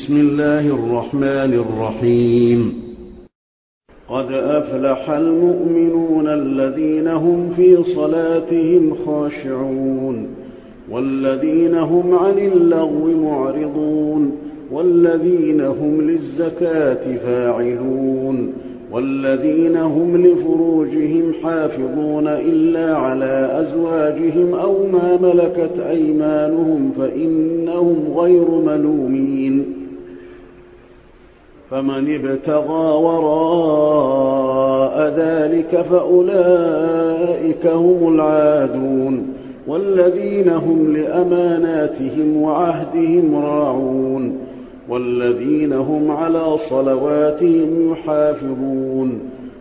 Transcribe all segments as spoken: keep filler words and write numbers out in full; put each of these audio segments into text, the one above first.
بسم الله الرحمن الرحيم. قد أفلح المؤمنون الذين هم في صلاتهم خاشعون والذين هم عن اللغو معرضون والذين هم للزكاة فاعلون والذين هم لفروجهم حافظون إلا على أزواجهم أو ما ملكت أيمانهم فإنهم غير ملومين. فمن ابتغى وراء ذلك فأولئك هم العادون والذين هم لأماناتهم وعهدهم راعون والذين هم على صلواتهم يحافظون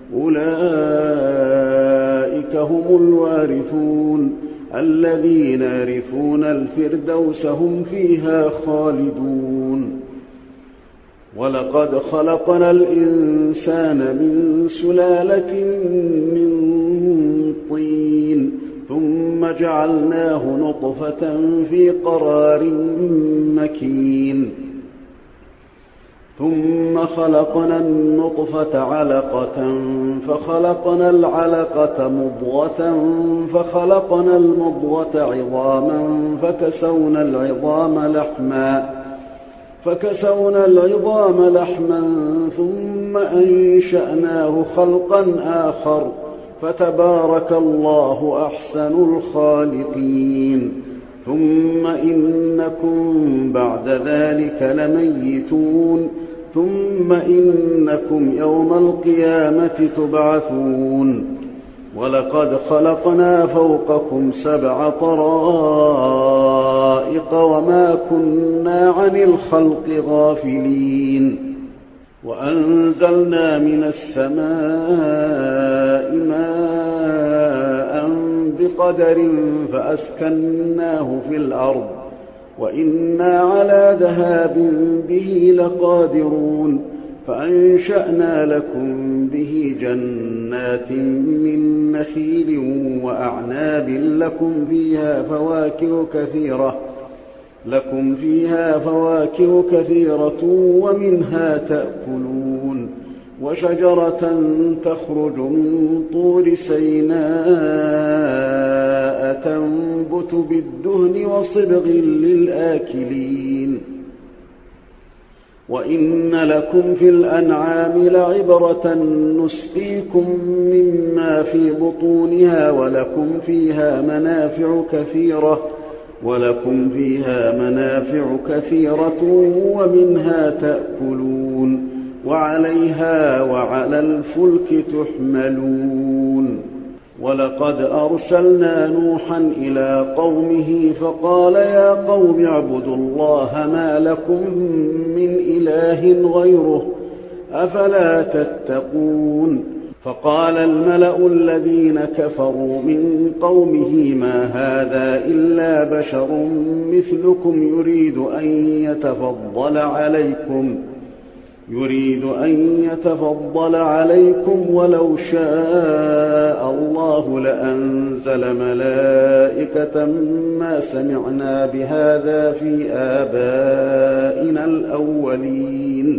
أولئك هم الوارثون الذين يرثون الفردوس هم فيها خالدون. ولقد خلقنا الإنسان من سلالة من طين ثم جعلناه نطفة في قرار مكين ثم خلقنا النطفة علقة فخلقنا العلقة مضغة فخلقنا المضغة عظاما فكسونا العظام لحما فكسونا العظام لحما ثم أنشأناه خلقا آخر فتبارك الله أحسن الخالقين. ثم إنكم بعد ذلك لميتون ثم إنكم يوم القيامة تبعثون. ولقد خلقنا فوقكم سبع طرائق وما كنا عن الخلق غافلين. وأنزلنا من السماء ماء بقدر فأسكناه في الأرض وإنا على ذهاب به لقادرون. فأنشأنا لكم به جنات من نخيل وأعناب لكم فيها فواكه كثيرة لكم فيها فواكه كثيرة ومنها تأكلون. وشجرة تخرج من طور سيناء تنبت بالدهن وصبغ للآكلين. وإن لكم في الأنعام لعبرة نسقيكم مما في بطونها ولكم فيها منافع كثيرة ولكم فيها منافع كثيرة ومنها تأكلون وعليها وعلى الفلك تحملون. ولقد أرسلنا نوحا إلى قومه فقال يا قوم اعبدوا الله ما لكم من إله غيره أفلا تتقون. فقال الملأ الذين كفروا من قومه ما هذا إلا بشر مثلكم يريد أن يتفضل عليكم يريد أن يتفضل عليكم ولو شاء الله لأنزل ملائكة ما سمعنا بهذا في آبائنا الأولين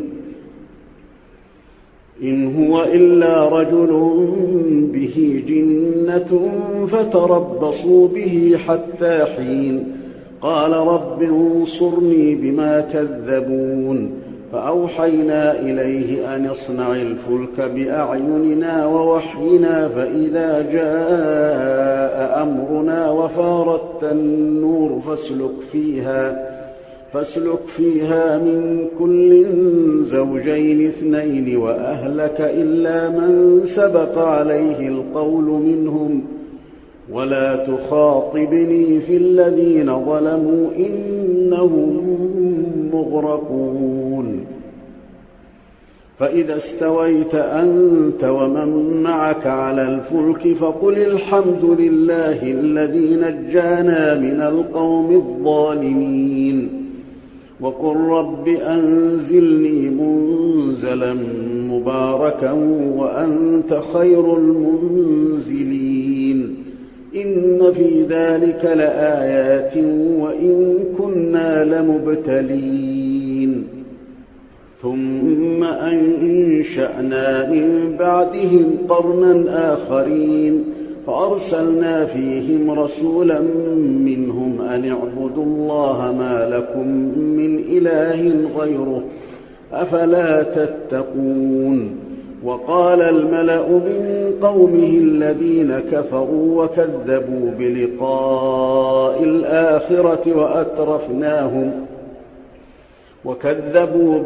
إن هو إلا رجل به جنة فتربصوا به حتى حين. قال رب انصرني بما كذبون. فأوحينا إليه أن اصنع الفلك بأعيننا ووحينا فإذا جاء أمرنا وفارت النور فاسلك فيها فاسلك فيها من كل زوجين اثنين وأهلك إلا من سبق عليه القول منهم ولا تخاطبني في الذين ظلموا إنهم مغرقون. فإذا استويت أنت ومن معك على الفلك فقل الحمد لله الذي نجانا من القوم الظالمين وقل رب أنزلني منزلا مباركا وأنت خير المنزلين. إن في ذلك لآيات وإن كنا لمبتلين. ثم أنشأنا من بعدهم قرنا آخرين فأرسلنا فيهم رسولا منهم أن اعبدوا الله ما لكم من إله غيره أفلا تتقون. وقال الملأ من قومه الذين كفروا وكذبوا بلقاء الآخرة وأترفناهم وكذبوا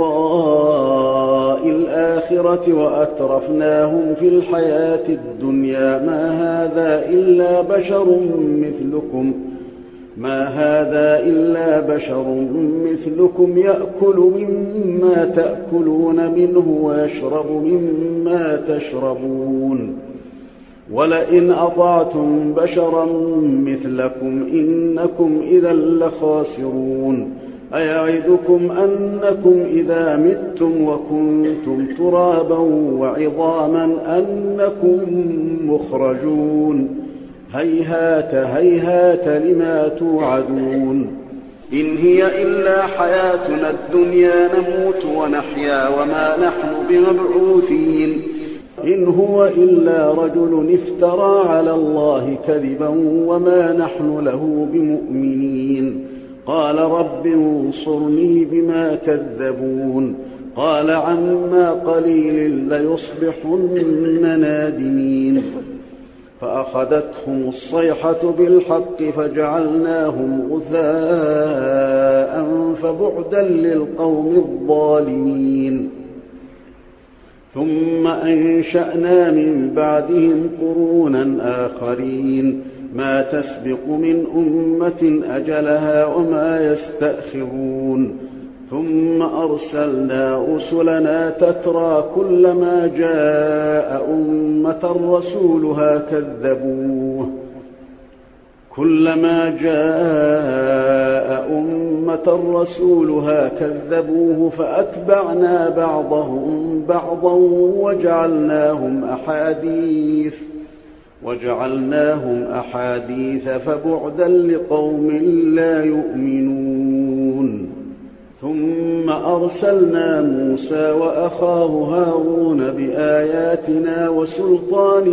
بلقاء الآخرة وأترفناهم في الحياة الدنيا ما هذا إلا بشر مثلكم ما هذا إلا بشر مثلكم يأكل مما تأكلون منه ويشرب مما تشربون ولئن أطعتم بشرا مثلكم إنكم إذا لخاسرون. أيعدكم أنكم إذا متم وكنتم ترابا وعظاما أنكم مخرجون هيهات هيهات لما توعدون. إن هي إلا حياتنا الدنيا نموت ونحيا وما نحن بمبعوثين إن هو إلا رجل افترى على الله كذبا وما نحن له بمؤمنين. قال رب انصرني بما كذبون. قال عما قليل ليصبحن نادمين. فأخذتهم الصيحة بالحق فجعلناهم غثاء فبعدا للقوم الظالمين. ثم أنشأنا من بعدهم قرونا آخرين ما تسبق من أمة أجلها وما يستأخرون. ثم أرسلنا رسلنا تترى كلما جاء أمة رسولها كذبوه كلما جاء أمة رسولها كذبوه فأتبعنا بعضهم بعضا وجعلناهم أحاديث وجعلناهم أحاديث فبعدا لقوم لا يؤمنون. ثم أرسلنا موسى وأخاه هارون بآياتنا وسلطان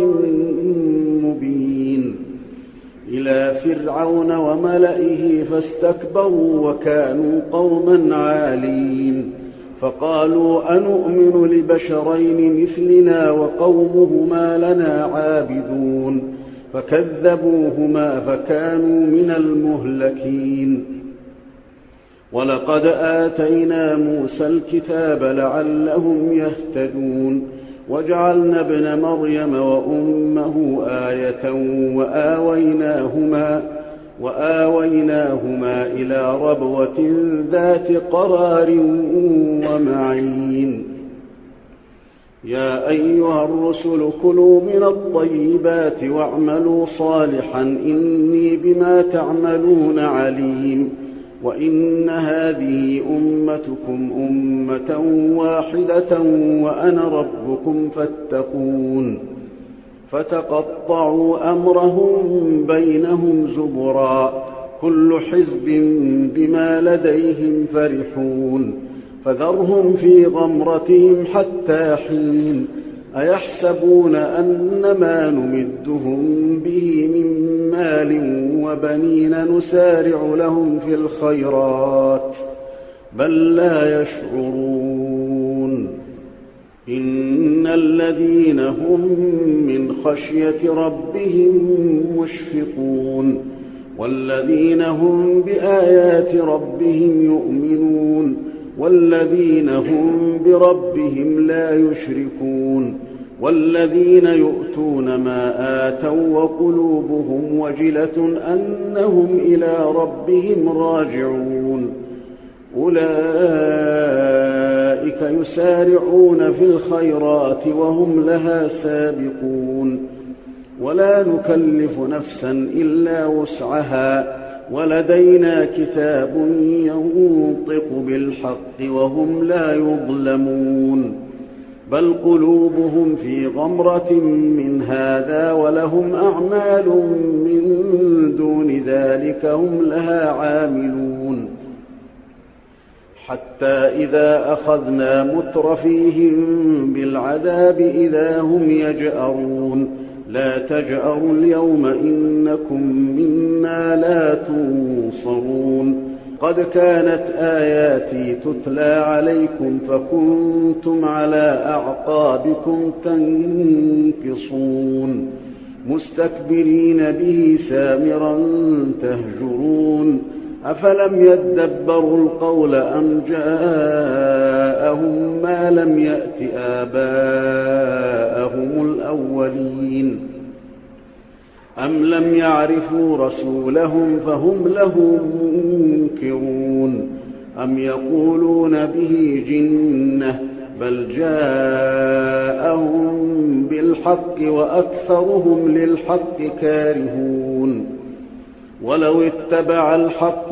مبين إلى فرعون وملئه فاستكبروا وكانوا قوما عالين. فقالوا أنؤمن لبشرين مثلنا وقومهما لنا عابدون فكذبوهما فكانوا من المهلكين. ولقد آتينا موسى الكتاب لعلهم يهتدون وجعلنا ابن مريم وأمه آية وآويناهما, وآويناهما إلى ربوة ذات قرار ومعين. يا أيها الرسل كلوا من الطيبات واعملوا صالحا إني بما تعملون عليم. وإن هذه أمتكم أمة واحدة وأنا ربكم فاتقون. فتقطعوا أمرهم بينهم زبرا كل حزب بما لديهم فرحون. فذرهم في غمرتهم حتى حين. أيحسبون أن ما نمدهم به من مال وبنين نسارع لهم في الخيرات بل لا يشعرون. إن الذين هم من خشية ربهم مشفقون والذين هم بآيات ربهم يؤمنون والذين هم بربهم لا يشركون والذين يؤتون ما آتوا وقلوبهم وجلة أنهم إلى ربهم راجعون أولئك يسارعون في الخيرات وهم لها سابقون. ولا نكلف نفسا إلا وسعها ولدينا كتاب ينطق بالحق وهم لا يظلمون. بل قلوبهم في غمرة من هذا ولهم أعمال من دون ذلك هم لها عاملون. حتى إذا أخذنا مترفيهم بالعذاب إذا هم يجأرون لا تجأروا اليوم إنكم منا لا تنصرون قد كانت آياتي تتلى عليكم فكنتم على أعقابكم تنكصون مستكبرين به سامرا تهجرون أفلم يدبروا القول أم جاءهم ما لم يأت آباءهم الأولين أم لم يعرفوا رسولهم فهم له منكرون أم يقولون به جنة بل جاءهم بالحق وأكثرهم للحق كارهون ولو اتبع الحق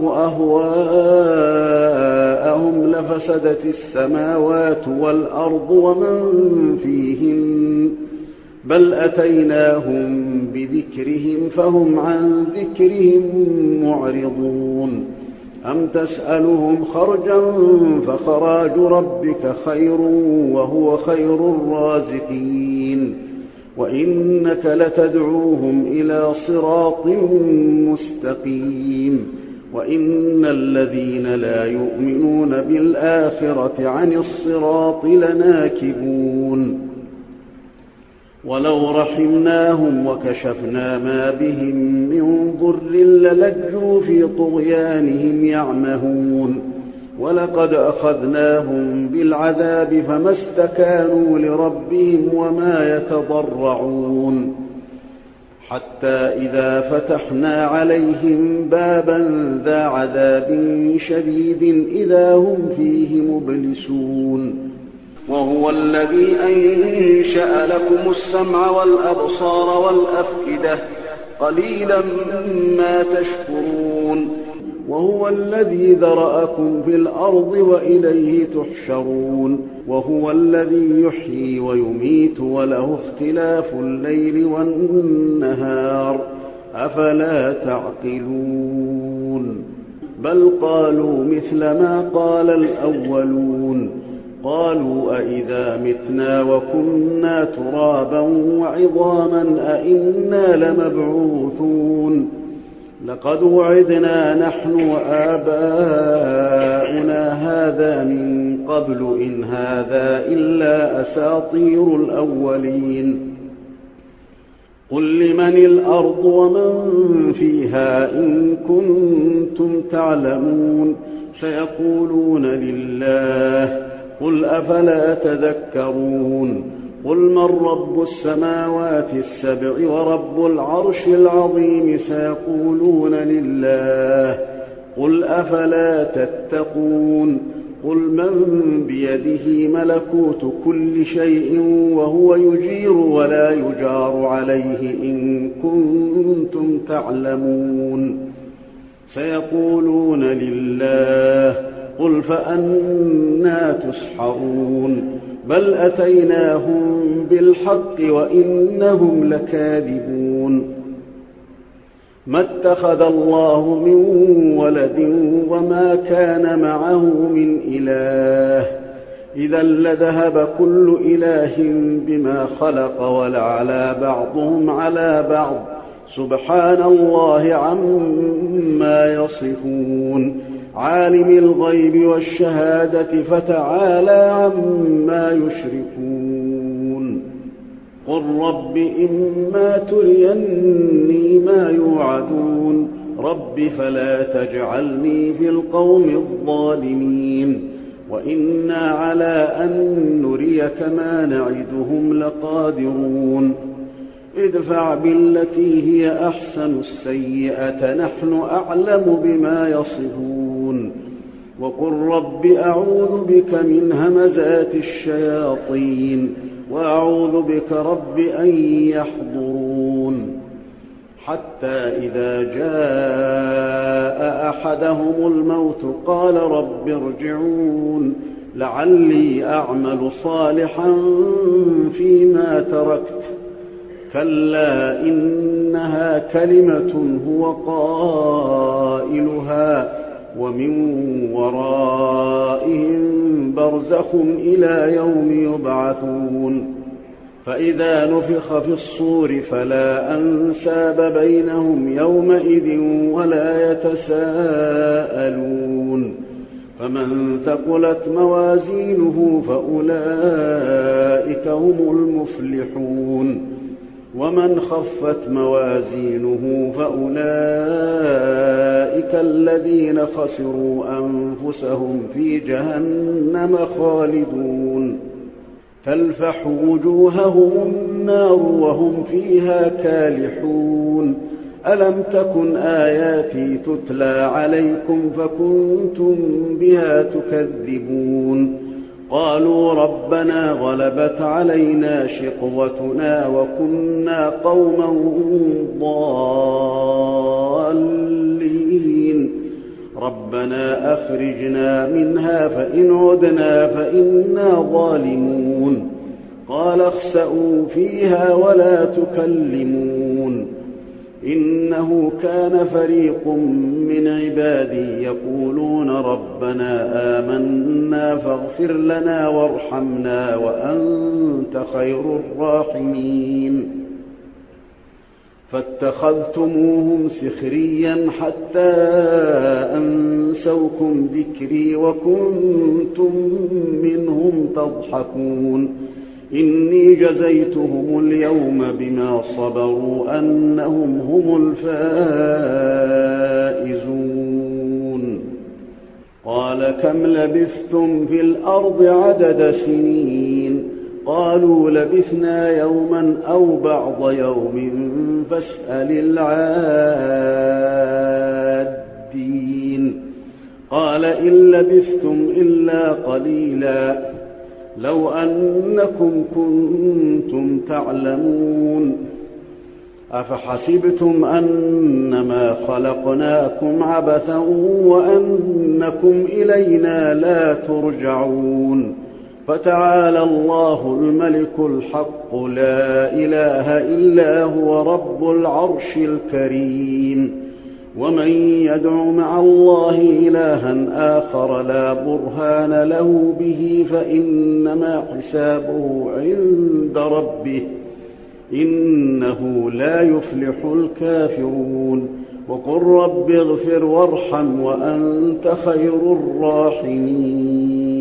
أهواءهم لفسدت السماوات والأرض ومن فيهن بل أتيناهم بذكرهم فهم عن ذكرهم معرضون أم تسألهم خرجا فخراج ربك خير وهو خير الرازقين وإنك لتدعوهم إلى صراط مستقيم وإن الذين لا يؤمنون بالآخرة عن الصراط لناكبون ولو رحمناهم وكشفنا ما بهم من ضر للجوا في طغيانهم يعمهون ولقد أخذناهم بالعذاب فما استكانوا لربهم وما يتضرعون حتى إذا فتحنا عليهم بابا ذا عذاب شديد إذا هم فيه مبلسون وهو الذي أنشأ لكم السمع والأبصار والأفئدة قليلا ما تشكرون وهو الذي ذرأكم في الأرض وإليه تحشرون وهو الذي يحيي ويميت وله اختلاف الليل والنهار أفلا تعقلون بل قالوا مثل ما قال الأولون قالوا أئذا متنا وكنا ترابا وعظاما أئنا لمبعوثون لقد وعدنا نحن وآباؤنا هذا من قبل إن هذا إلا أساطير الأولين قل لمن الأرض ومن فيها إن كنتم تعلمون سيقولون لله قل أفلا تذكرون قل من رب السماوات السبع ورب العرش العظيم سيقولون لله قل أفلا تتقون قل من بيده ملكوت كل شيء وهو يجير ولا يجار عليه إن كنتم تعلمون سيقولون لله قل فأنى تسحرون بل أتيناهم بالحق وإنهم لكاذبون ما اتخذ الله من ولد وما كان معه من إله إذا لذهب كل إله بما خلق ولعلى بعضهم على بعض سبحان الله عما يصفون عالم الغيب والشهادة فتعالى عما يشركون قل رب إما تريني ما يوعدون رب فلا تجعلني في القوم الظالمين وإنا على أن نريك ما نعدهم لقادرون ادفع بالتي هي أحسن السيئة نحن أعلم بما يصفون وقل رب أعوذ بك من همزات الشياطين وأعوذ بك رب أن يحضرون حتى إذا جاء أحدهم الموت قال رب ارجعون لعلي أعمل صالحا فيما تركت كلا إنها كلمة هو قائلها ومن ورائهم برزخ إلى يوم يبعثون فإذا نفخ في الصور فلا أنساب بينهم يومئذ ولا يتساءلون فمن ثقلت موازينه فأولئك هم المفلحون ومن خفت موازينه فأولئك الذين خسروا أنفسهم في جهنم خالدون تلفح وجوههم النار وهم فيها كالحون ألم تكن آياتي تتلى عليكم فكنتم بها تكذبون قالوا ربنا غلبت علينا شقوتنا وكنا قوما ضالين ربنا أخرجنا منها فإن عدنا فإنا ظالمون قال اخسئوا فيها ولا تكلمون إنه كان فريق من عبادي يقولون ربنا آمنا فاغفر لنا وارحمنا وأنت خير الراحمين فاتخذتموهم سخريا حتى أنسوكم ذكري وكنتم منهم تضحكون إني جزيتهم اليوم بما صبروا أنهم هم الفائزون قال كم لبثتم في الأرض عدد سنين قالوا لبثنا يوما أو بعض يوم فاسأل العادين قال إن لبثتم إلا قليلا لو أنكم كنتم تعلمون أفحسبتم أنما خلقناكم عبثا وأنكم إلينا لا ترجعون فتعالى الله الملك الحق لا إله إلا هو رب العرش الكريم ومن يدع مع الله إلها آخر لا برهان له به فإنما حسابه عند ربه إنه لا يفلح الكافرون وقل رب اغفر وارحم وأنت خير الراحمين